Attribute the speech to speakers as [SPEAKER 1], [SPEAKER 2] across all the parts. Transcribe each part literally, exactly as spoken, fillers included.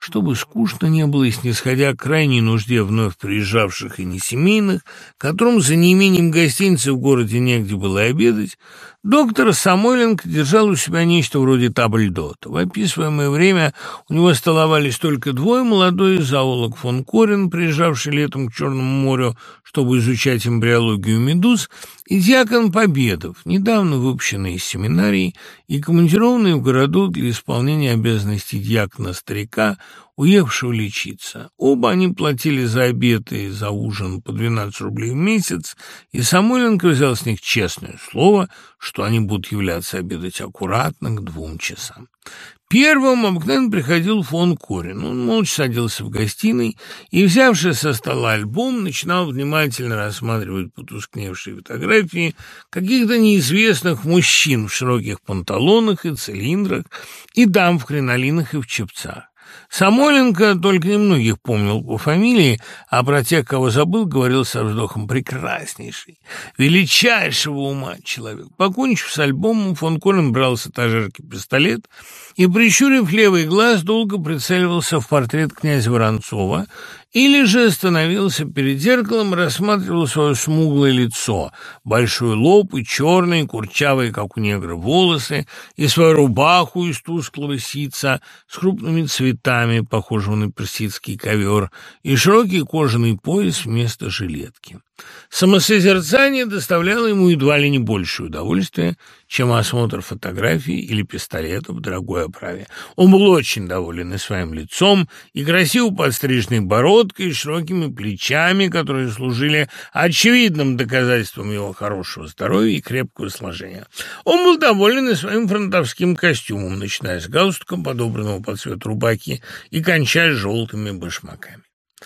[SPEAKER 1] чтобы скучно не было и снисходя к крайней нужде вновь приезжавших и несемейных, которым за неимением гостиницы в городе негде было обедать, доктор Самойленко держал у себя нечто вроде табльдота. В описываемое время у него столовались только двое: молодой зоолог фон Корен, приезжавший летом к Черному морю, чтобы изучать эмбриологию медуз, и дьякон Победов, недавно выпущенный из семинарии и командированный в городок для исполнения обязанностей дьякона-старика, уехавшего лечиться. Оба они платили за обед и за ужин по двенадцать рублей в месяц, и Самойленко взял с них честное слово, что они будут являться обедать аккуратно к двум часам. Первым обыкновенно приходил фон Корен. Он молча садился в гостиной и, взявший со стола альбом, начинал внимательно рассматривать потускневшие фотографии каких-то неизвестных мужчин в широких панталонах и цилиндрах, и дам в кринолинах и в чепцах. Самойленко только немногих помнил по фамилии, а про тех, кого забыл, говорил со вздохом: прекраснейший, величайшего ума человек. Покончив с альбомом, фон Корен брал с этажерки пистолет и, прищурив левый глаз, долго прицеливался в портрет князя Воронцова или же становился перед зеркалом и рассматривал свое смуглое лицо, большой лоб и черные, курчавые, как у негра, волосы, и свою рубаху из тусклого ситца с крупными цветами, похожего на персидский ковер, и широкий кожаный пояс вместо жилетки. Самосозерцание доставляло ему едва ли не большее удовольствие, чем осмотр фотографий или пистолета в дорогой оправе. Он был очень доволен и своим лицом, и красиво подстриженной бородкой, и широкими плечами, которые служили очевидным доказательством его хорошего здоровья и крепкого сложения. Он был доволен и своим фронтовским костюмом, начиная с галстуком, подобранного под цвет рубахи, и кончая желтыми башмаками.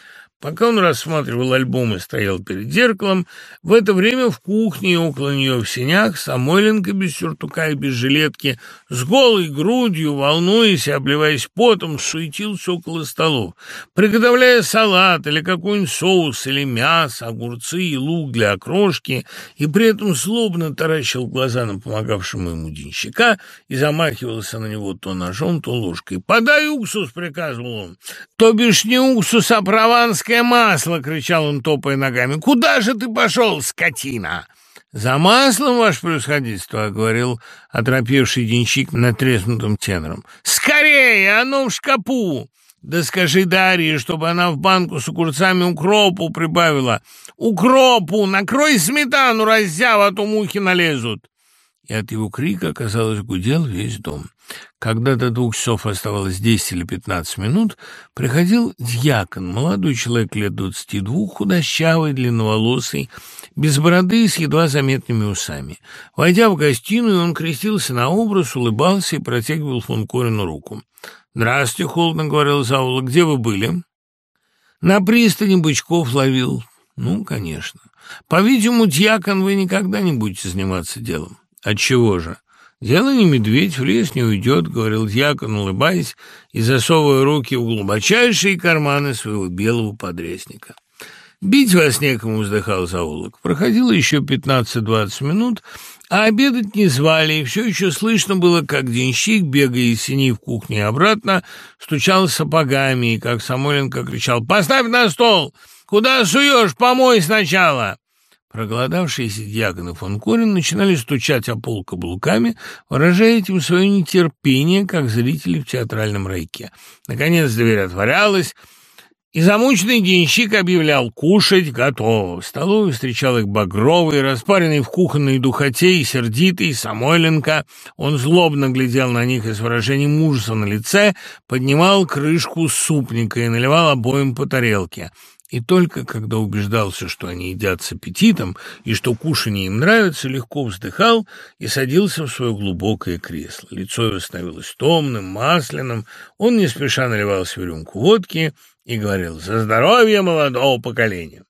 [SPEAKER 1] Пока он рассматривал альбом и стоял перед зеркалом, в это время в кухне и около нее в сенях Самойленко без сюртука и без жилетки, с голой грудью, волнуясь и обливаясь потом, суетился около столов, приготовляя салат или какой-нибудь соус, или мясо, огурцы и лук для окрошки, и при этом злобно таращил глаза на помогавшему ему денщика и замахивался на него то ножом, то ложкой. «Подай уксус!» — приказывал он. «То бишь не уксус, а прованский масло!» — кричал он, топая ногами. «Куда же ты пошел, скотина?» «За маслом, ваше превосходительство!» — говорил оторопевший денщик натреснутым тенором. «Скорее! Оно в шкапу!» «Да скажи Дарье, чтобы она в банку с огурцами укропу прибавила!» «Укропу! Накрой сметану, раззява, а то мухи налезут!» И от его крика, казалось, гудел весь дом. Когда до двух часов оставалось десять или пятнадцать минут, приходил дьякон, молодой человек лет двадцати двух, худощавый, длинноволосый, без бороды и с едва заметными усами. Войдя в гостиную, он крестился на образ, улыбался и протягивал фон Корену руку. «Здравствуйте», — холодно говорил зоолог, — «где вы были?» «На пристани бычков ловил». «Ну, конечно. По-видимому, дьякон, вы никогда не будете заниматься делом». «Отчего же?» «Дело не медведь, в лес не уйдет», — говорил дьякон, улыбаясь и засовывая руки в глубочайшие карманы своего белого подрясника. «Бить вас некому», — вздыхал зоолог. Проходило еще пятнадцать-двадцать минут, а обедать не звали, и все еще слышно было, как денщик, бегая из сеней в кухню и обратно, стучал сапогами, и как Самойленко кричал: «Поставь на стол! Куда суешь? Помой сначала!» Проголодавшиеся дьякон и фон Корен начинали стучать о пол каблуками, выражая этим свое нетерпение, как зрители в театральном райке. Наконец дверь отворялась, и замученный денщик объявлял: «Кушать готово». В столовой встречал их багровый, распаренный в кухонной духоте и сердитый Самойленко. Он злобно глядел на них и с выражением ужаса на лице поднимал крышку супника и наливал обоим по тарелке. И только когда убеждался, что они едят с аппетитом и что кушанье им нравится, легко вздыхал и садился в свое глубокое кресло. Лицо его становилось томным, масляным, он не спеша наливал себе рюмку водки и говорил: «За здоровье молодого поколения!»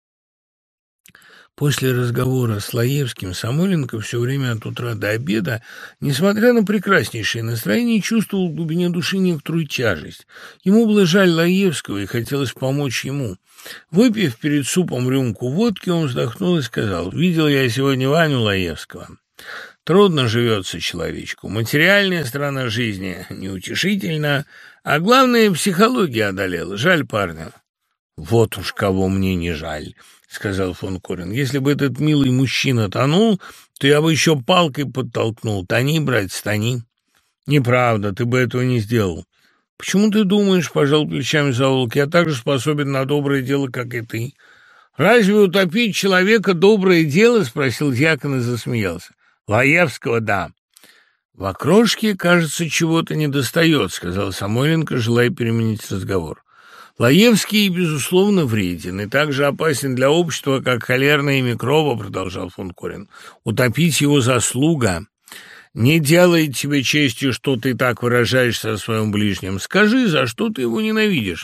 [SPEAKER 1] После разговора с Лаевским Самойленко все время от утра до обеда, несмотря на прекраснейшее настроение, чувствовал в глубине души некоторую тяжесть. Ему было жаль Лаевского и хотелось помочь ему. Выпив перед супом рюмку водки, он вздохнул и сказал: «Видел я сегодня Ваню Лаевского. Трудно живется человечку. Материальная сторона жизни неутешительна, А главное, психология одолела. Жаль парня. «Вот уж кого мне не жаль», — сказал фон Корен. «Если бы этот милый мужчина тонул, то я бы еще палкой подтолкнул. Тони, братец, тони». «Неправда, ты бы этого не сделал». «Почему ты думаешь, — пожал плечами зоолог, — я так же способен на доброе дело, как и ты?» «Разве утопить человека доброе дело?» — спросил дьякон и засмеялся. «Лаевского, да». «В окрошке, кажется, чего-то недостает», — сказал Самойленко, желая переменить разговор. «Лаевский, безусловно, вреден и так же опасен для общества, как холерные микробы», — продолжал фон Корен. «Утопить его заслуга. Не делает тебе честью, что ты так выражаешься о своем ближнем. Скажи, за что ты его ненавидишь?»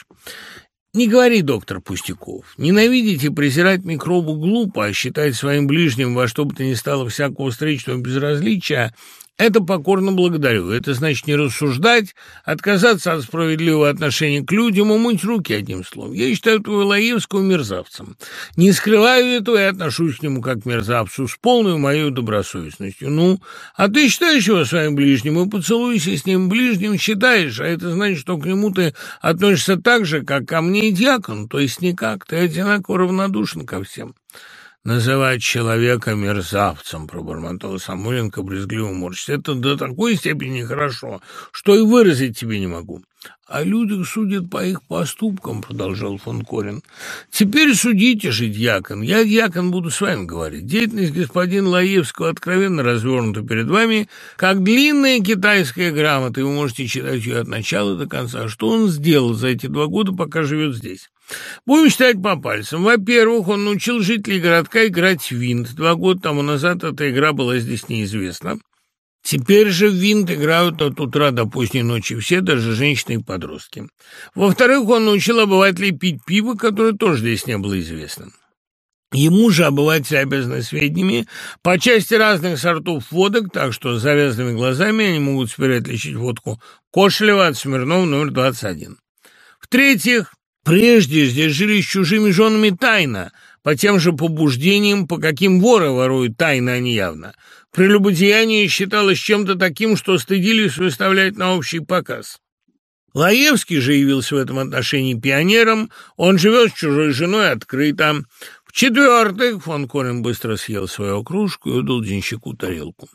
[SPEAKER 1] «Не говори, доктор, пустяков. Ненавидеть и презирать микробу глупо, а считать своим ближним во что бы то ни стало всякого встречного безразличия — это покорно благодарю. Это значит не рассуждать, отказаться от справедливого отношения к людям, умыть руки, одним словом. Я считаю твоего Лаевского мерзавцем. Не скрываю этого и отношусь к нему как к мерзавцу с полной моей добросовестностью. Ну, а ты считаешь его своим ближним и поцелуйся с ним ближним, считаешь, а это значит, что к нему ты относишься так же, как ко мне и дьякону, то есть никак. Ты одинаково равнодушен ко всем». «Называть человека мерзавцем», — пробормотал Самойленко, брезгливо морщись, — «это до такой степени нехорошо, что и выразить тебе не могу». «О людях судят по их поступкам», — продолжал фон Корен. «Теперь судите же, дьякон. Я, дьякон, буду с вами говорить. Деятельность господина Лаевского откровенно развернута перед вами, как длинная китайская грамота, и вы можете читать ее от начала до конца. Что он сделал за эти два года, пока живет здесь? Будем считать по пальцам. Во-первых, он научил жителей городка играть в винт. Два года тому назад эта игра была здесь неизвестна. Теперь же в винт играют от утра до поздней ночи все, даже женщины и подростки. Во-вторых, он научил обывателей пить пиво, которое тоже здесь не было известно. Ему же обыватели обязаны сведениями по части разных сортов водок, так что с завязанными глазами они могут теперь отличить водку Кошелева от Смирнова номер двадцать один. В-третьих, прежде здесь жили с чужими женами тайно, по тем же побуждениям, по каким воры воруют тайно, а не явно. Прелюбодеяние считалось чем-то таким, что стыдились выставлять на общий показ. Лаевский же явился в этом отношении пионером, он живет с чужой женой открыто. В-четвертых, фон Корен быстро съел свою кружку и удал денщику тарелку.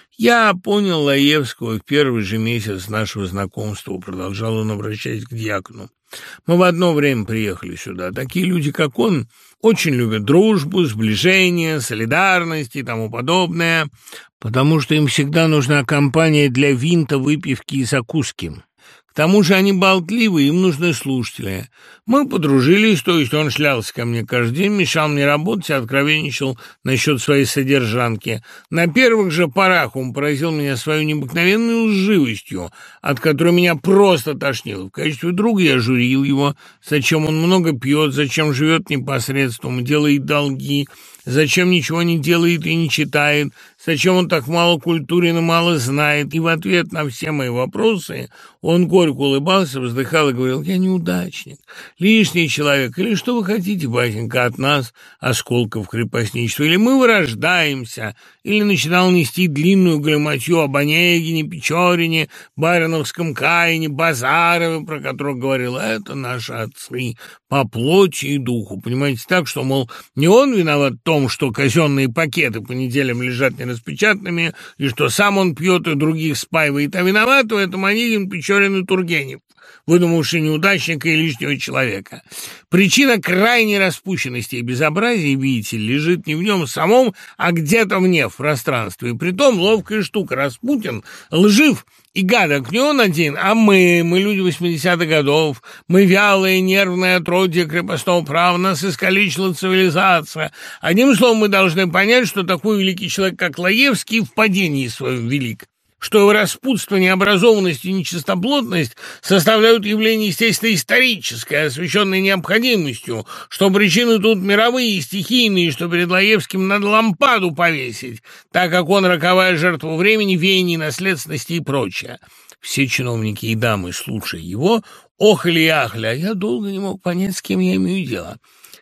[SPEAKER 1] «Я понял Лаевского в первый же месяц нашего знакомства», — продолжал он, обращаясь к дьякону. «Мы в одно время приехали сюда. Такие люди, как он, очень любят дружбу, сближение, солидарность и тому подобное, потому что им всегда нужна компания для винта, выпивки и закуски. К тому же они болтливы, им нужны слушатели. Мы подружились, то есть он шлялся ко мне каждый день, мешал мне работать и откровенничал насчет своей содержанки. На первых же порах он поразил меня своей необыкновенной лживостью, от которой меня просто тошнило. В качестве друга я журил его, зачем он много пьет, зачем живет непосредством, делает долги, зачем ничего не делает и не читает, зачем он так мало культурен и мало знает. И в ответ на все мои вопросы он горько улыбался, вздыхал и говорил: «Я неудачник, лишний человек, или что вы хотите, батенька, от нас, осколков крепостничества, или мы вырождаемся», или начинал нести длинную галиматью об Онегине, Печорине, Бариновском Каине, Базарове, про которых говорил: «Это наши отцы по плоти и духу». Понимаете, так, что, мол, не он виноват в том, что казенные пакеты по неделям лежат нераспечатанными, и что сам он пьет и других спаивает, а виноват в этом Онегин, Печорин и Тургенев, выдумавший неудачника и лишнего человека. Причина крайней распущенности и безобразия, видите, лежит не в нем самом, а где-то вне, в пространстве. И притом ловкая штука. Распутин лжив и гадок не он один, а мы, мы люди восьмидесятых годов, мы вялые, нервные отродья крепостного права, нас искалечила цивилизация. Одним словом, мы должны понять, что такой великий человек, как Лаевский, в падении своем велик, что его распутство, необразованность и нечистоплотность составляют явление, естественно, историческое, освещенное необходимостью, что причины тут мировые и стихийные, что перед Лаевским надо лампаду повесить, так как он роковая жертва времени, веяний, наследственности и прочее. Все чиновники и дамы, слушая его, охали и ахли, а я долго не мог понять, с кем я имею дело.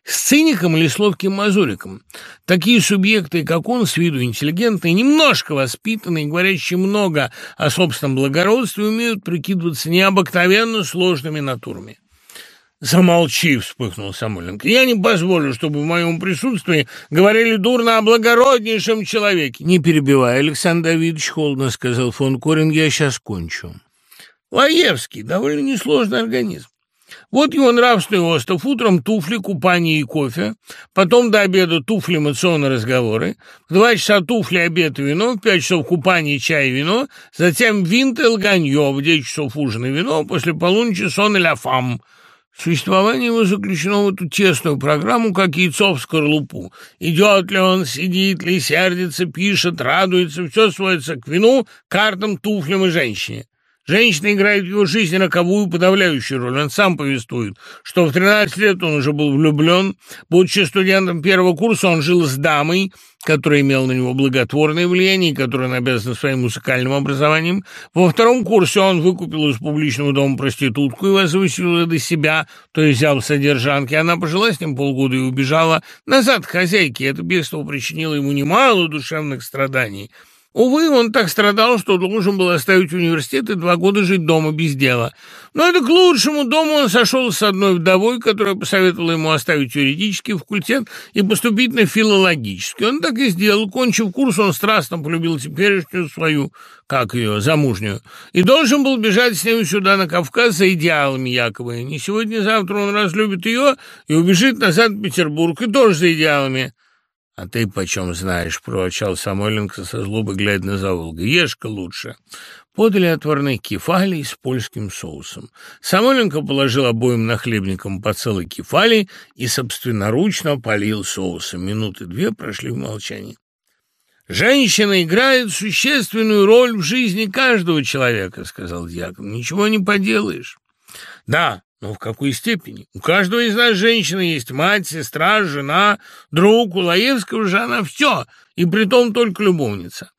[SPEAKER 1] с циником или с ловким мазуриком. Такие субъекты, как он, с виду интеллигентные, немножко воспитанные, говорящие много о собственном благородстве, умеют прикидываться необыкновенно сложными натурами. «Замолчи!» — вспыхнул Самойленко. «Я не позволю, чтобы в моем присутствии говорили дурно о благороднейшем человеке!» «Не перебивай, Александр Давидович, — холодно сказал фон Корин, — я сейчас кончу». Лаевский — довольно несложный организм. Вот его нравственный остров: утром туфли, купание и кофе, потом до обеда туфли, эмоционные разговоры, в два часа туфли, обед и вино, в пять часов купание, чай и вино, затем винт и лганье, в девять часов ужин и вино, после полуночи сон и ля фам. Существование его заключено в эту тесную программу, как яйцо в скорлупу. Идет ли он, сидит ли, сердится, пишет, радуется, все сводится к вину, картам, туфлям и женщине. Женщина играет в его жизни роковую, подавляющую роль. Он сам повествует, что в тринадцать лет он уже был влюблен. Будучи студентом первого курса, он жил с дамой, которая имела на него благотворное влияние, и которой он обязан своим музыкальным образованием. Во втором курсе он выкупил из публичного дома проститутку и возвысил ее до себя, то есть взял содержанки. Она пожила с ним полгода и убежала назад к хозяйке. Это бегство причинило ему немало душевных страданий. Увы, он так страдал, что должен был оставить университет и два года жить дома без дела. Но это к лучшему. Дома он сошел с одной вдовой, которая посоветовала ему оставить юридический факультет и поступить на филологический. Он так и сделал. Кончив курс, он страстно полюбил теперешнюю свою, как ее, замужнюю, и должен был бежать с ней сюда, на Кавказ, за идеалами якобы. Не сегодня-завтра он разлюбит ее и убежит назад в Петербург, и тоже за идеалами. «А ты почем знаешь?» — проворчал Самойленко со злобой, глядя на Заволга. «Ешь-ка лучше». Подали отварных кефалей с польским соусом. Самойленко положил обоим нахлебникам по целой кефали и собственноручно полил соусом. Минуты две прошли в молчании. «Женщина играет существенную роль в жизни каждого человека», — сказал дьякон. «Ничего не поделаешь». «Да, но в какой степени? У каждого из нас женщины есть мать, сестра, жена, друг. У Лаевского же она все, и притом только любовница.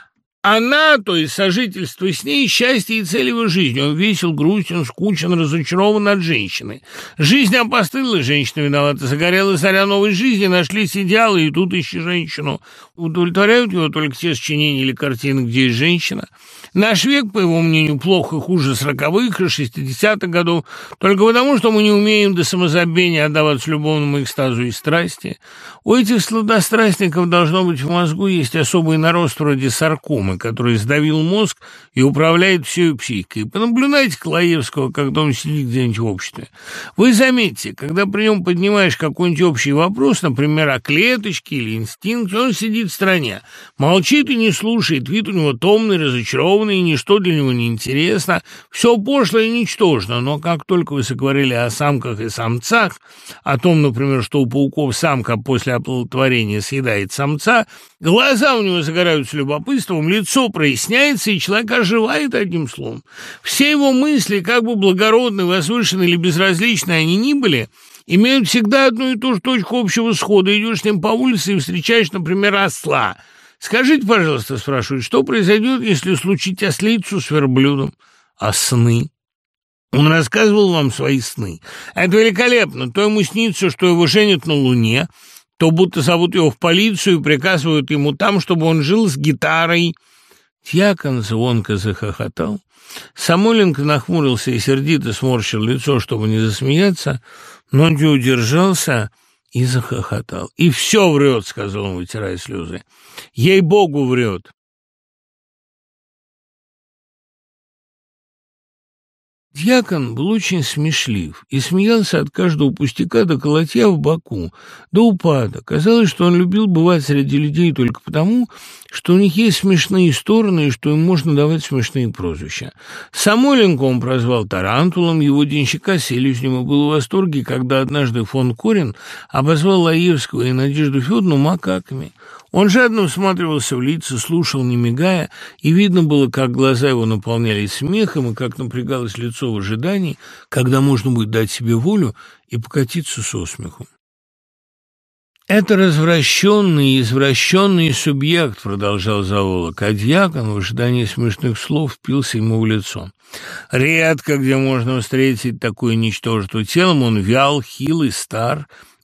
[SPEAKER 1] Она, то есть сожительство с ней, счастье и цель его жизни. Он весел, грустен, скучен, разочарован от женщины. Жизнь опостылила, женщина виновата. Загорела заря новой жизни, нашлись идеалы, и тут ищи женщину. Удовлетворяют его только те сочинения или картины, где есть женщина. Наш век, по его мнению, плохо и хуже сороковых и шестидесятых годов, только потому, что мы не умеем до самозабвения отдаваться любовному экстазу и страсти. У этих сладострастников, должно быть, в мозгу есть особый нарост вроде саркомы, который сдавил мозг и управляет всей психикой. Понаблюдайте Лаевского, когда он сидит где-нибудь в обществе. Вы заметите, когда при нем поднимаешь какой-нибудь общий вопрос, например, о клеточке или инстинкте, он сидит в стороне, молчит и не слушает, вид у него томный, разочарованный, и ничто для него не интересно, все пошло и ничтожно. Но как только вы заговорили о самках и самцах, о том, например, что у пауков самка после оплодотворения съедает самца, глаза у него загораются любопытством, лицо проясняется, и человек оживает, одним словом. Все его мысли, как бы благородные, возвышенные или безразличные они ни были, имеют всегда одну и ту же точку общего схода. Идешь с ним по улице и встречаешь, например, осла. «Скажите, пожалуйста, — спрашивают, — что произойдет, если случить ослицу с верблюдом? А сны?» Он рассказывал вам свои сны. Это великолепно. То ему снится, что его женят на Луне, то будто зовут его в полицию и приказывают ему там, чтобы он жил с гитарой. Дьякон звонко захохотал. Самойленко нахмурился и сердито сморщил лицо, чтобы не засмеяться, но не удержался и захохотал. «И все врет», — сказал он, вытирая слезы. «Ей-богу, врет». Дьякон был очень смешлив и смеялся от каждого пустяка до колотья в боку, до упада. Казалось, что он любил бывать среди людей только потому, что у них есть смешные стороны и что им можно давать смешные прозвища. Самойленко он прозвал Тарантулом, его денщика Селезнева был в восторге, когда однажды фон Корин обозвал Лаевского и Надежду Федоровну макаками. Он жадно всматривался в лица, слушал, не мигая, и видно было, как глаза его наполнялись смехом и как напрягалось лицо в ожидании, когда можно будет дать себе волю и покатиться со смеху. «Это развращенный и извращенный субъект», — продолжал Заволок, а дьякон в ожидании смешных слов впился ему в лицо. «Редко где можно встретить такое ничтожество. Телом он вял, хилый, стар,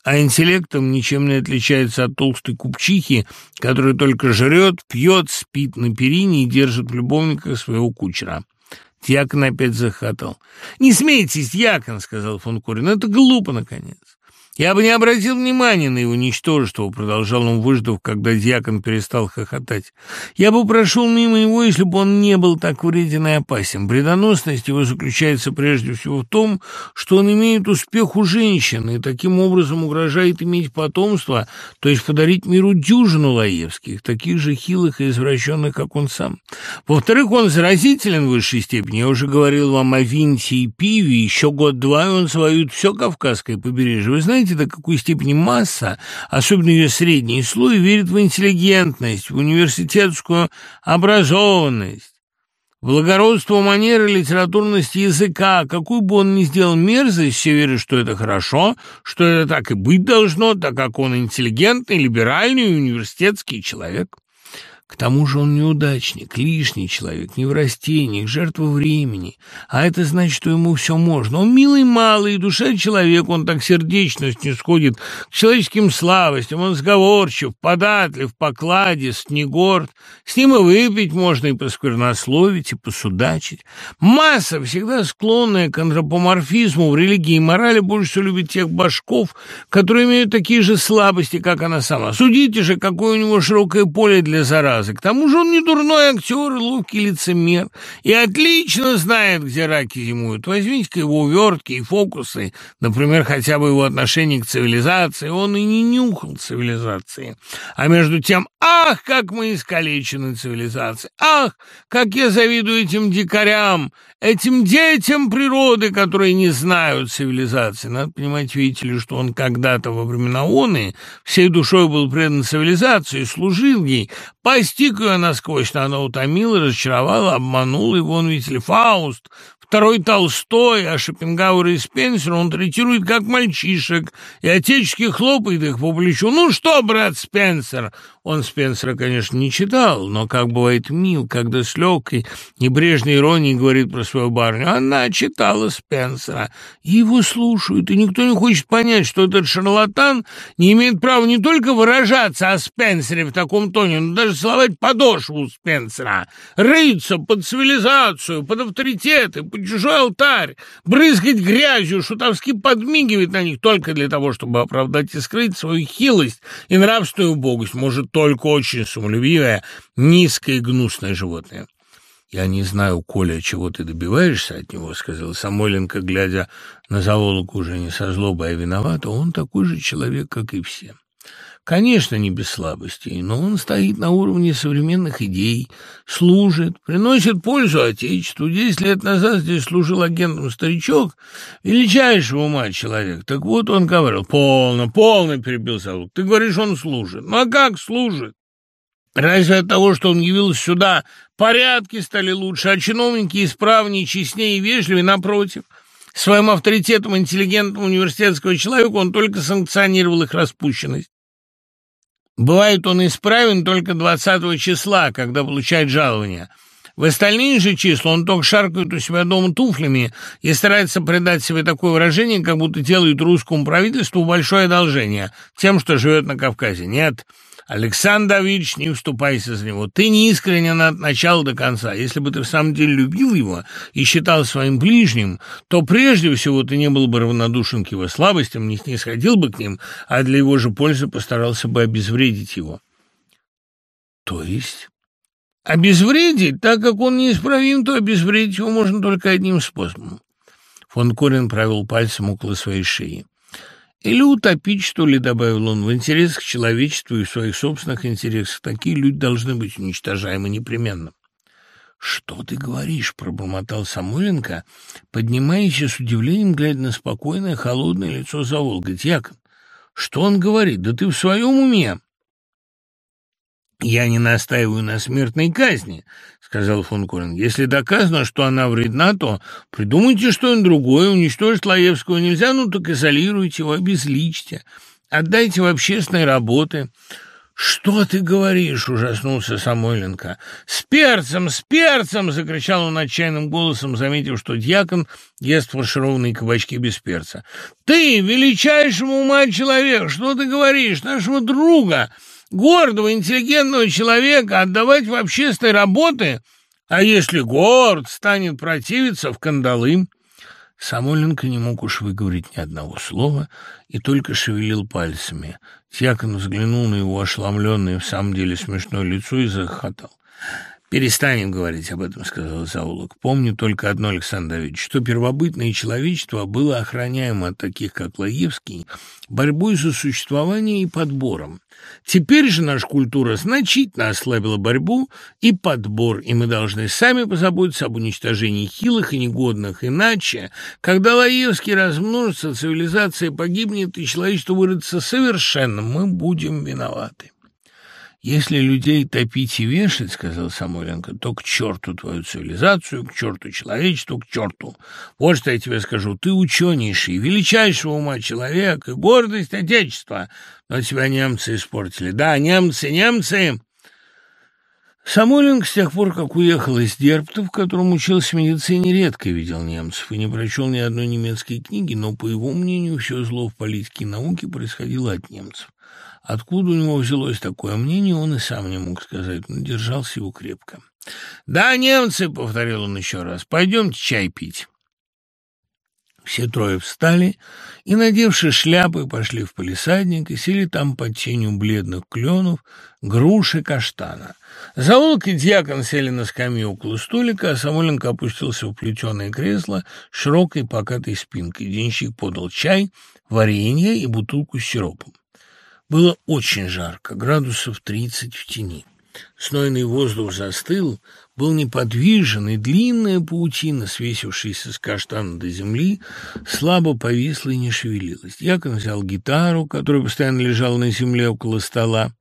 [SPEAKER 1] а интеллектом ничем не отличается от толстой купчихи, которая только жрет, пьет, спит на перине и держит в любовниках своего кучера. Дьякон опять захохотал. «Не смейтесь, дьякон», — сказал фон Корин, — «это глупо, наконец». «Я бы не обратил внимания на его ничтожество», — продолжал он, выждав, когда дьякон перестал хохотать. «Я бы прошел мимо его, если бы он не был так вреден и опасен. Вредоносность его заключается прежде всего в том, что он имеет успех у женщины и таким образом угрожает иметь потомство, то есть подарить миру дюжину Лаевских, таких же хилых и извращенных, как он сам. Во-вторых, он заразителен в высшей степени. Я уже говорил вам о винте и пиве. Еще год-два, и он завоюет все Кавказское побережье. Вы знаете, до какой степени масса, особенно ее средний слой, верит в интеллигентность, в университетскую образованность, в благородство манеры, литературность языка. Какую бы он ни сделал мерзость, все верят, что это хорошо, что это так и быть должно, так как он интеллигентный, либеральный и университетский человек. К тому же он неудачник, лишний человек, неврастенник, жертва времени. А это значит, что ему все можно. Он милый малый, душа человек, он так сердечно снисходит к человеческим слабостям. Он сговорчив, податлив, покладист, не горд. С ним и выпить можно, и посквернословить, и посудачить. Масса, всегда склонная к антропоморфизму в религии и морали, больше всего любит тех башков, которые имеют такие же слабости, как она сама. Судите же, какое у него широкое поле для заразы. К тому же он не дурной актер и ловкий лицемер, и отлично знает, где раки зимуют. Возьмите-ка его увертки и фокусы, например, хотя бы его отношение к цивилизации. Он и не нюхал цивилизации. А между тем, ах, как мы искалечены цивилизацией! Ах, как я завидую этим дикарям, этим детям природы, которые не знают цивилизации. Надо понимать, видите ли, что он когда-то во времена оны всей душой был предан цивилизации, служил ей, постиг ее насквозь, но она утомила, разочаровала, обманула его. Он, видите ли, Фауст, второй Толстой, а Шопенгауэр и Спенсер он третирует как мальчишек и отечески хлопает их по плечу. «Ну что, брат Спенсер?» Он Спенсера, конечно, не читал, но, как бывает мил, когда с легкой небрежной иронией говорит про свою барню. Она читала Спенсера, и его слушают, и никто не хочет понять, что этот шарлатан не имеет права не только выражаться о Спенсере в таком тоне, но даже целовать подошву Спенсера, рыться под цивилизацию, под авторитеты, под чужой алтарь, брызгать грязью, шутовски подмигивать на них только для того, чтобы оправдать и скрыть свою хилость и нравственную убогость. Может, только очень самолюбивое, низкое и гнусное животное. «Я не знаю, Коля, чего ты добиваешься от него», — сказал Самойленко, глядя на Заволоку уже не со злобой, а виновата. «Он такой же человек, как и все. Конечно, не без слабостей, но он стоит на уровне современных идей, служит, приносит пользу Отечеству. Десять лет назад здесь служил агентом старичок, величайшего ума человек. Так вот он говорил, полно, полно, перебил Заволок. Ты говоришь, он служит. Ну а как служит? Разве от того, что он явился сюда, порядки стали лучше, а чиновники исправнее, честнее и вежливее, напротив? Своим авторитетом интеллигентного университетского человека он только санкционировал их распущенность. Бывает, он исправен только двадцатого числа, когда получает жалование. В остальные же числа он только шаркает у себя дома туфлями и старается придать себе такое выражение, как будто делает русскому правительству большое одолжение тем, что живет на Кавказе. Нет, Александр Давидович, не вступайся за него. Ты не искренен от начала до конца. Если бы ты в самом деле любил его и считал своим ближним, то прежде всего ты не был бы равнодушен к его слабостям, не снисходил бы к ним, а для его же пользы постарался бы обезвредить его. То есть? Обезвредить? Так как он неисправим, то обезвредить его можно только одним способом. Фон Корин провел пальцем около своей шеи. Или утопить, что ли, добавил он, в интересах человечества и в своих собственных интересах. Такие люди должны быть уничтожаемы непременно. «Что ты говоришь?» — пробормотал Самойленко, поднимаясь с удивлением, глядя на спокойное, холодное лицо Заволга. «Дьякон, что он говорит? Да ты в своем уме?» «Я не настаиваю на смертной казни», — сказал фон Корин. «Если доказано, что она вредна, то придумайте что-нибудь другое. Уничтожить Лаевского нельзя, ну так изолируйте его, обезличьте, отдайте в общественные работы. «Что ты говоришь?» — ужаснулся Самойленко. «С перцем, с перцем!» — закричал он отчаянным голосом, заметив, что дьякон ест фаршированные кабачки без перца. «Ты, величайшего ума человек, что ты говоришь? Нашего друга, гордого, интеллигентного человека отдавать в общественные работы? А если горд, станет противиться в кандалы?» Самойленко не мог уж выговорить ни одного слова и только шевелил пальцами. Дьякон взглянул на его ошеломленное, в самом деле смешное лицо и захохотал. «Перестанем говорить об этом», — сказал зоолог. «Помню только одно, Александр Давидович, что первобытное человечество было охраняемо от таких, как Лаевский, борьбой за существование и подбором. Теперь же наша культура значительно ослабила борьбу и подбор, и мы должны сами позаботиться об уничтожении хилых и негодных. Иначе, когда Лаевский размножится, цивилизация погибнет, и человечество выродится совершенно, мы будем виноваты». «Если людей топить и вешать, — сказал Самойленко, — то к черту твою цивилизацию, к черту человечеству, к черту. Вот что я тебе скажу. Ты ученейший, величайшего ума человек и гордость Отечества. Но тебя немцы испортили. Да, немцы, немцы!» Самойленко с тех пор, как уехал из Дербта, в котором учился медицине, редко видел немцев и не прочел ни одной немецкой книги, но, по его мнению, все зло в политике и науке происходило от немцев. Откуда у него взялось такое мнение, он и сам не мог сказать, но держался его крепко. «Да, немцы!» — повторил он еще раз. «Пойдемте чай пить». Все трое встали и, надевши шляпы, пошли в палисадник и сели там под тенью бледных кленов, груш и каштана. Зоолог и дьякон сели на скамью около столика, а Самойленко опустился в плетеное кресло с широкой покатой спинкой. Денщик подал чай, варенье и бутылку с сиропом. Было очень жарко, градусов тридцать в тени. Снойный воздух застыл, был неподвижен, и длинная паутина, свесившаяся с каштана до земли, слабо повисла и не шевелилась. Дьякон взял гитару, которая постоянно лежала на земле около стола,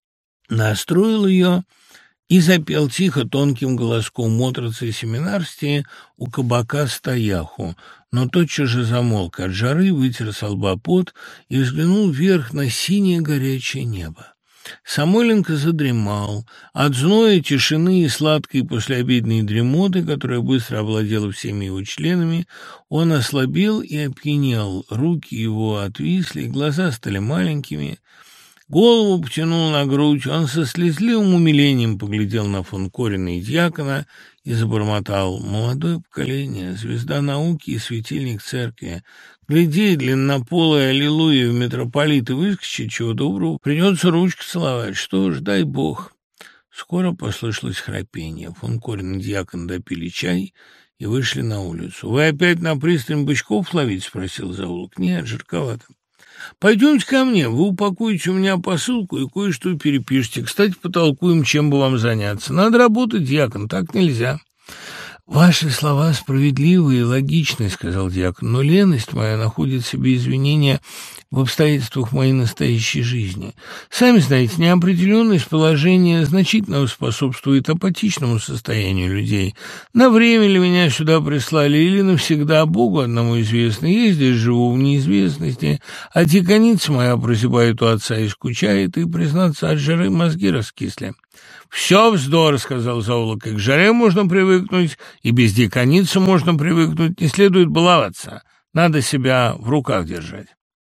[SPEAKER 1] настроил ее и запел тихо тонким голоском «Мотроца и семинарстие у кабака стояху», но тотчас же замолк от жары, вытер со лба пот и взглянул вверх на синее горячее небо. Самойленко задремал. От зноя, тишины и сладкой послеобеденной дремоты, которая быстро овладела всеми его членами, он ослабел и опьянел. Руки его отвисли, глаза стали маленькими. Голову потянул на грудь, он со слезливым умилением поглядел на фон Корина и дьякона и забормотал: «Молодое поколение, звезда науки и светильник церкви. Гляди, длиннополая аллилуйя в митрополиты выскочит, чего доброго, придется ручку целовать. Что ж, дай бог». Скоро послышалось храпение. Фон Корин и дьякон допили чай и вышли на улицу. «Вы опять на пристань бычков ловить?» — спросил зоолог. «Нет, жарковато». «Пойдемте ко мне, вы упакуете у меня посылку и кое-что перепишите. Кстати, потолкуем, чем бы вам заняться. Надо работать, дьякон, так нельзя». «Ваши слова справедливы и логичны, — сказал дьякон, — но леность моя находит себе извинения в обстоятельствах моей настоящей жизни. Сами знаете, неопределенность положения значительно способствует апатичному состоянию людей. На время ли меня сюда прислали или навсегда, Богу одному известно. Я здесь живу в неизвестности, а диканица моя прозябает у отца и скучает, и, признаться, от жары мозги раскисли». «Все вздор, — сказал зоолог, — и к жаре можно привыкнуть, и без диканицы можно привыкнуть, не следует баловаться, надо себя в руках держать».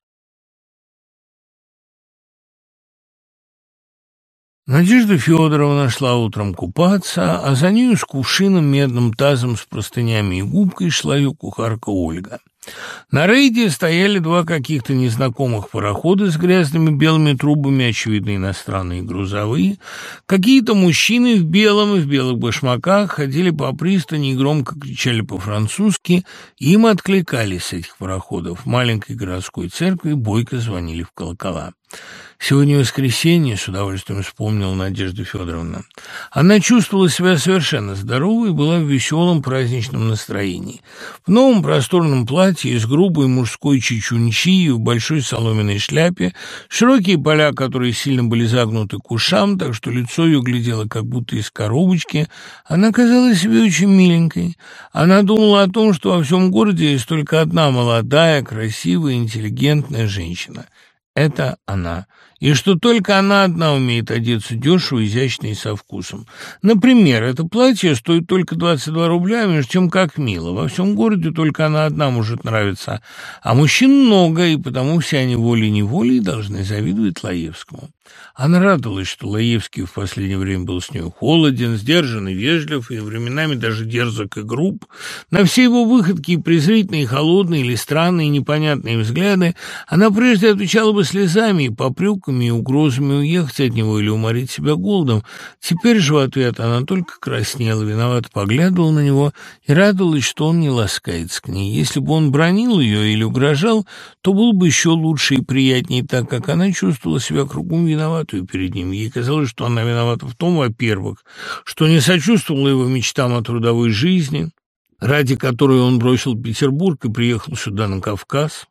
[SPEAKER 1] Надежда Федоровна шла утром купаться, а за нею с кувшином, медным тазом, с простынями и губкой шла ее кухарка Ольга. На рейде стояли два каких-то незнакомых парохода с грязными белыми трубами, очевидно, иностранные грузовые. Какие-то мужчины в белом и в белых башмаках ходили по пристани и громко кричали по-французски. Им откликались с этих пароходов. В маленькой городской церкви бойко звонили в колокола. «Сегодня воскресенье», — с удовольствием вспомнила Надежда Федоровна. Она чувствовала себя совершенно здоровой и была в веселом праздничном настроении. В новом просторном платье из грубой мужской чечунчи и в большой соломенной шляпе, широкие поля, которые сильно были загнуты к ушам, так что лицо ее глядело как будто из коробочки, она казалась себе очень миленькой. Она думала о том, что во всем городе есть только одна молодая, красивая, интеллигентная женщина. Это она. и что только она одна умеет одеться дешево, изящно и со вкусом. Например, это платье стоит только двадцать два рубля, между тем как мило. Во всем городе только она одна может нравиться, а мужчин много, и потому все они волей-неволей должны завидовать Лаевскому. Она радовалась, что Лаевский в последнее время был с ней холоден, сдержан и вежлив, и временами даже дерзок и груб. На все его выходки, и презрительные, и холодные, или странные, непонятные взгляды, она прежде отвечала бы слезами, и попреками, и угрозами уехать от него или уморить себя голодом. Теперь же в ответ она только краснела, виновато поглядывала на него и радовалась, что он не ласкается к ней. Если бы он бранил ее или угрожал, то было бы еще лучше и приятнее, так как она чувствовала себя кругом виноватую перед ним. Ей казалось, что она виновата в том, во-первых, что не сочувствовала его мечтам о трудовой жизни, ради которой он бросил Петербург и приехал сюда, на Кавказ.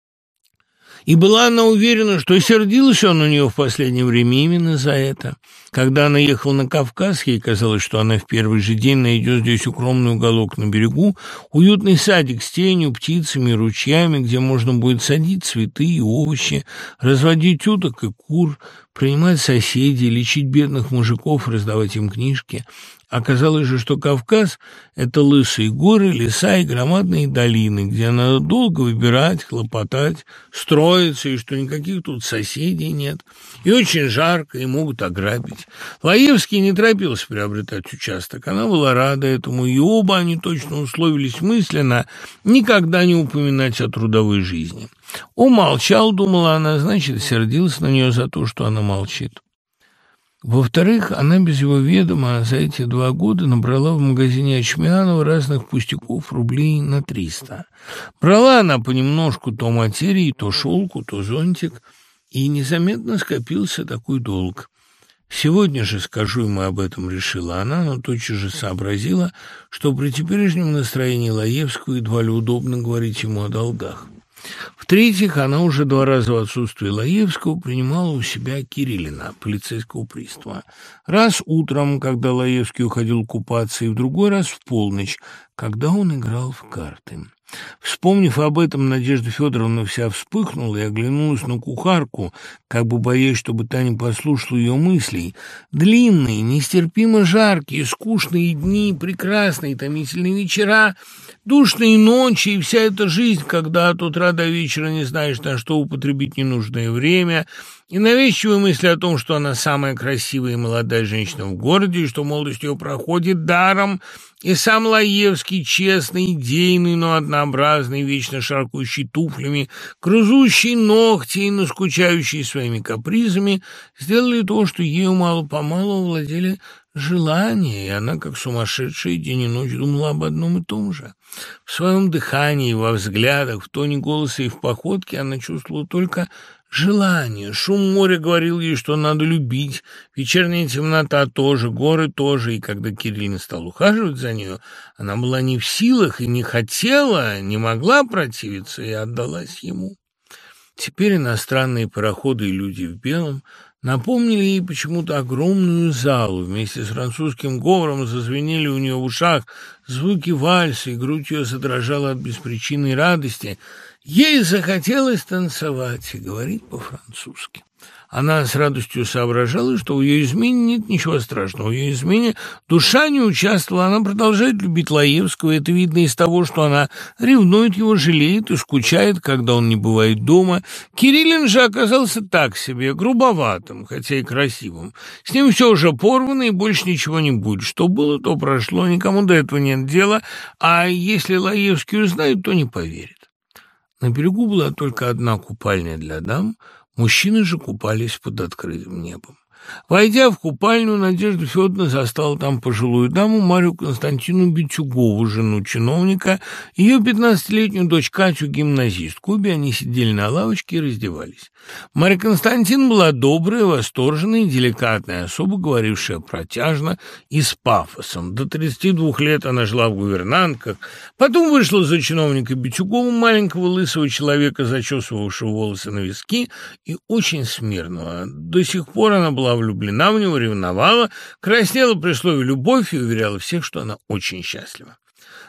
[SPEAKER 1] И была она уверена, что сердился он у нее в последнее время именно за это. Когда она ехала на Кавказ, ей казалось, что она в первый же день найдет здесь укромный уголок на берегу, уютный садик с тенью, птицами, ручьями, где можно будет садить цветы и овощи, разводить уток и кур, принимать соседей, лечить бедных мужиков, раздавать им книжки. Оказалось же, что Кавказ — это лысые горы, леса и громадные долины, где надо долго выбирать, хлопотать, строиться, и что никаких тут соседей нет, и очень жарко, и могут ограбить. Лаевский не торопился приобретать участок, она была рада этому, и оба они точно условились мысленно никогда не упоминать о трудовой жизни. Он молчал, думала она, значит, сердился на нее за то, что она молчит. Во-вторых, она без его ведома за эти два года набрала в магазине Очмянова разных пустяков рублей на триста. Брала она понемножку то материи, то шелку, то зонтик, и незаметно скопился такой долг. «Сегодня же скажу ему об этом», — решила она, но тотчас же сообразила, что при теперешнем настроении Лаевского едва ли удобно говорить ему о долгах. В-третьих, она уже два раза в отсутствие Лаевского принимала у себя Кириллина, полицейского пристава. Раз утром, когда Лаевский уходил купаться, и в другой раз в полночь, когда он играл в карты. Вспомнив об этом, Надежда Федоровна вся вспыхнула и оглянулась на кухарку, как бы боясь, чтобы та не послушала ее мыслей. Длинные, нестерпимо жаркие, скучные дни, прекрасные томительные вечера, душные ночи и вся эта жизнь, когда от утра до вечера не знаешь, на что употребить ненужное время, и навязчивые мысли о том, что она самая красивая и молодая женщина в городе, и что молодость ее проходит даром, и сам Лаевский, честный, идейный, но однообразный, вечно шаркающий туфлями, грызущий ногти и наскучающий своими капризами, сделали то, что ею мало-помалу овладели желания, и она, как сумасшедшая, день и ночь думала об одном и том же. В своем дыхании, во взглядах, в тоне голоса и в походке она чувствовала только желание. Шум моря говорил ей, что надо любить, вечерняя темнота тоже, горы тоже, и когда Кириллин стал ухаживать за нею, она была не в силах и не хотела, не могла противиться, и отдалась ему. Теперь иностранные пароходы и люди в белом напомнили ей почему-то огромную залу. Вместе с французским говором зазвенели у нее в ушах звуки вальса, и грудь ее задрожала от беспричинной радости. Ей захотелось танцевать и говорить по-французски. Она с радостью соображала, что в ее измене нет ничего страшного. В ее измене душа не участвовала. Она продолжает любить Лаевского. Это видно из того, что она ревнует его, жалеет и скучает, когда он не бывает дома. Кириллин же оказался так себе, грубоватым, хотя и красивым. С ним все уже порвано, и больше ничего не будет. Что было, то прошло, никому до этого нет дела. А если Лаевский узнает, то не поверит. На берегу была только одна купальня для дам, мужчины же купались под открытым небом. Войдя в купальню, Надежда Федоровна застала там пожилую даму Марию Константину Битюгову, жену чиновника, ее пятнадцатилетнюю дочь Катю, гимназистку. Обе они сидели на лавочке и раздевались. Марья Константин была добрая, восторженная, деликатная особа, говорившая протяжно и с пафосом. До тридцати двух лет она жила в гувернантках, потом вышла за чиновника Битюгова, маленького лысого человека, зачесывавшего волосы на виски, и очень смирного. До сих пор она была влюблена в него, ревновала, краснела при слове «любовь» и уверяла всех, что она очень счастлива.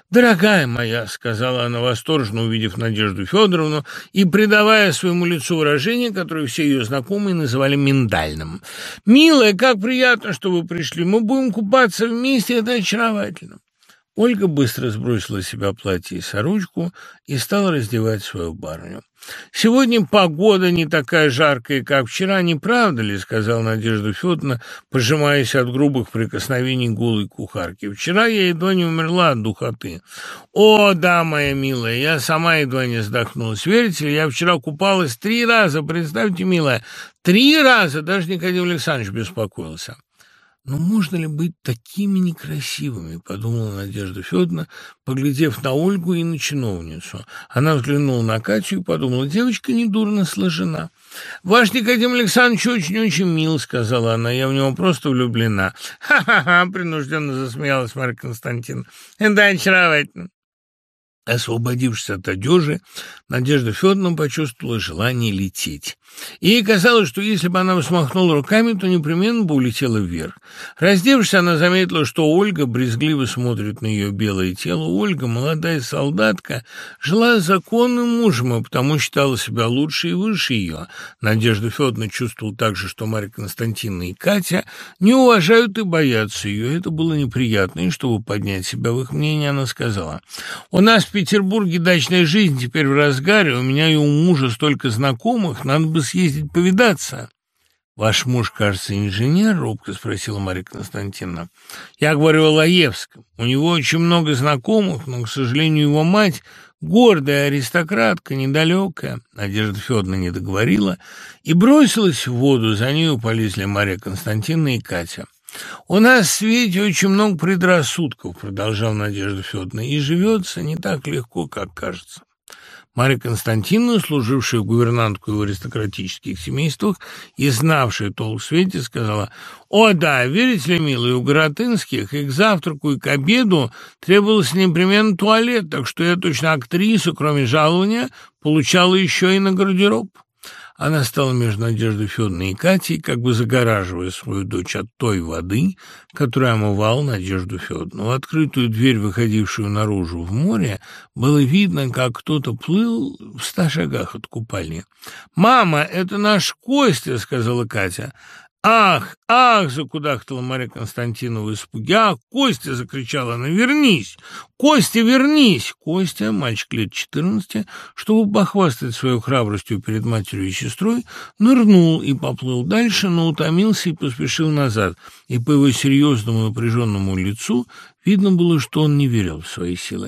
[SPEAKER 1] «Дорогая моя», — сказала она восторженно, увидев Надежду Федоровну и придавая своему лицу выражение, которое все ее знакомые называли миндальным. «Милая, как приятно, что вы пришли. Мы будем купаться вместе, это очаровательно». Ольга быстро сбросила с себя платье и сорочку и стала раздевать свою барыню. «Сегодня погода не такая жаркая, как вчера, не правда ли?» — сказала Надежда Федоровна, пожимаясь от грубых прикосновений голой кухарки. «Вчера я едва не умерла от духоты». «О, да, моя милая, я сама едва не задохнулась. Верите ли, я вчера купалась три раза, представьте, милая, три раза!» Даже Никодим Александрович беспокоился. «Но можно ли быть такими некрасивыми?» — подумала Надежда Федоровна, поглядев на Ольгу и на чиновницу. Она взглянула на Катю и подумала: девочка недурно сложена. «Ваш Никодим Александрович очень-очень мил», — сказала она, — «я в него просто влюблена». «Ха-ха-ха!» — принужденно засмеялась Марья Константиновна. «Да, очаровательно». Освободившись от одежи, Надежда Федоровна почувствовала желание лететь. Ей казалось, что если бы она взмахнула руками, то непременно бы улетела вверх. Раздевшись, она заметила, что Ольга брезгливо смотрит на ее белое тело. Ольга, молодая солдатка, жила с законным мужем, и потому считала себя лучше и выше ее. Надежда Федоровна чувствовала также, что Марья Константиновна и Катя не уважают и боятся ее. Это было неприятно, и чтобы поднять себя в их мнение, она сказала: «У нас в Петербурге дачная жизнь теперь в разгаре, у меня и у мужа столько знакомых, надо бы съездить повидаться». «Ваш муж, кажется, инженер?» — робко спросила Марья Константиновна. «Я говорю о Лаевском. У него очень много знакомых, но, к сожалению, его мать гордая аристократка, недалекая». Надежда Федоровна не договорила и бросилась в воду. За нею полезли Марья Константиновна и Катя. «У нас в свете очень много предрассудков», — продолжала Надежда Федоровна, — «и живется не так легко, как кажется». Марья Константиновна, служившая гувернанткой в аристократических семействах и знавшая толк в свете, сказала: «О, да, верите ли, милые, у Горотынских и к завтраку, и к обеду требовался непременно туалет, так что я точно актриса, кроме жалования, получала еще и на гардероб». Она стала между Надеждой Федоровной и Катей, как бы загораживая свою дочь от той воды, которая омывала Надежду Федоровну. В открытую дверь, выходившую наружу в море, было видно, как кто-то плыл в ста шагах от купальни. «Мама, это наш Костя», — сказала Катя. «Ах, ах!» — закудахтала Марья Константиновна в испуге. «Ах, Костя!» — закричала она. «Вернись! Костя, вернись!» Костя, мальчик лет четырнадцати, чтобы похвастать своей храбростью перед матерью и сестрой, нырнул и поплыл дальше, но утомился и поспешил назад, и по его серьезному напряженному лицу видно было, что он не верил в свои силы.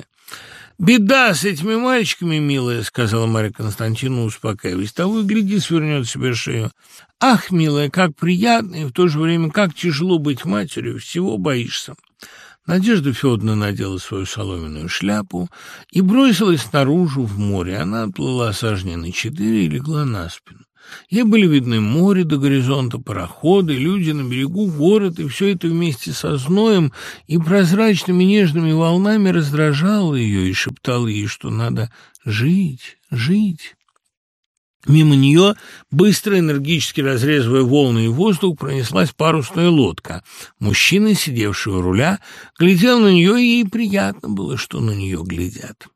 [SPEAKER 1] «Беда с этими мальчиками, милая», — сказала Марья Константиновна, успокаиваясь. «Того и гляди, свернет себе шею. Ах, милая, как приятно, и в то же время как тяжело быть матерью, всего боишься». Надежда Федоровна надела свою соломенную шляпу и бросилась наружу в море. Она отплыла сажня на четыре и легла на спину. Ей были видны море до горизонта, пароходы, люди на берегу, город, и все это вместе со зноем и прозрачными нежными волнами раздражало ее и шептало ей, что надо жить, жить. Мимо нее, быстро, энергически разрезывая волны и воздух, пронеслась парусная лодка. Мужчина, сидевший у руля, глядел на нее, и ей приятно было, что на нее глядят.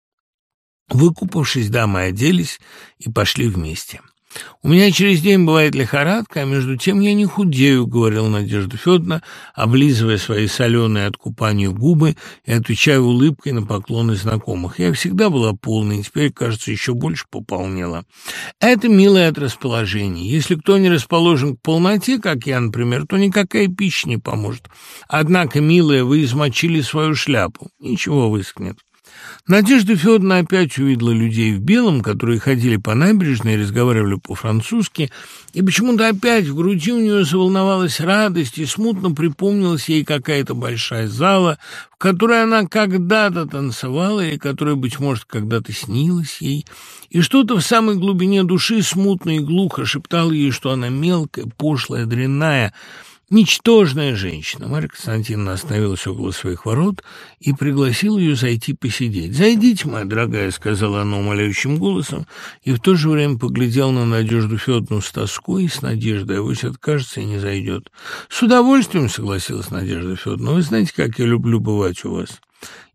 [SPEAKER 1] Выкупавшись, дамы оделись и пошли вместе. «У меня через день бывает лихорадка, а между тем я не худею», — говорила Надежда Федоровна, облизывая свои соленые от купания губы и отвечая улыбкой на поклоны знакомых. «Я всегда была полной, и теперь, кажется, еще больше пополнела. Это милое от расположения. Если кто не расположен к полноте, как я, например, то никакая пища не поможет. Однако, милая, вы измочили свою шляпу. Ничего, выскнет». Надежда Федоровна опять увидела людей в белом, которые ходили по набережной и разговаривали по-французски, и почему-то опять в груди у нее заволновалась радость, и смутно припомнилась ей какая-то большая зала, в которой она когда-то танцевала, или которая, быть может, когда-то снилась ей, и что-то в самой глубине души смутно и глухо шептало ей, что она мелкая, пошлая, дрянная, ничтожная женщина. Марья Константиновна остановилась около своих ворот и пригласила ее зайти посидеть. «Зайдите, моя дорогая», — сказала она умоляющим голосом, и в то же время поглядела на Надежду Федоровну с тоской и с надеждой, а вось откажется и не зайдет. «С удовольствием», — согласилась Надежда Федоровна. «Вы знаете, как я люблю бывать у вас».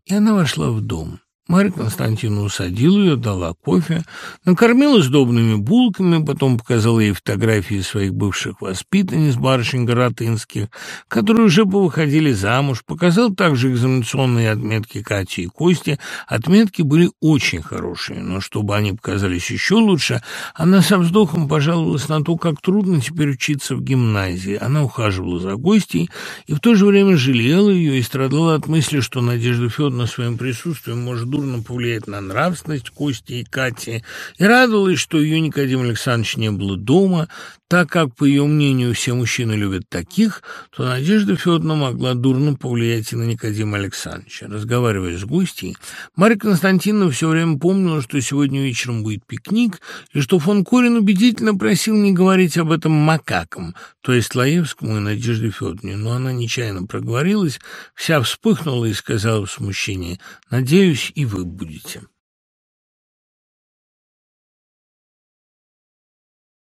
[SPEAKER 1] и она вошла в дом. Марья Константиновна усадила ее, дала кофе, накормила сдобными булками, потом показала ей фотографии своих бывших воспитанниц, барышень Горотынских, которые уже повыходили замуж, показал также экзаменационные отметки Кати и Кости. Отметки были очень хорошие, но чтобы они показались еще лучше, она со вздохом пожаловалась на то, как трудно теперь учиться в гимназии. Она ухаживала за гостьей и в то же время жалела ее и страдала от мысли, что Надежда Федоровна своим присутствием может дурно повлиять на нравственность Кости и Кати, и радовалась, что ее Никодим Александрович не было дома, так как, по ее мнению, все мужчины любят таких, то Надежда Федоровна могла дурно повлиять и на Никодима Александровича. Разговаривая с гостьей, Марья Константиновна все время помнила, что сегодня вечером будет пикник, и что фон Корин убедительно просил не говорить об этом макакам, то есть Лаевскому и Надежде Федоровне, но она нечаянно проговорилась, вся вспыхнула и сказала в смущении: «Надеюсь, и вы будете».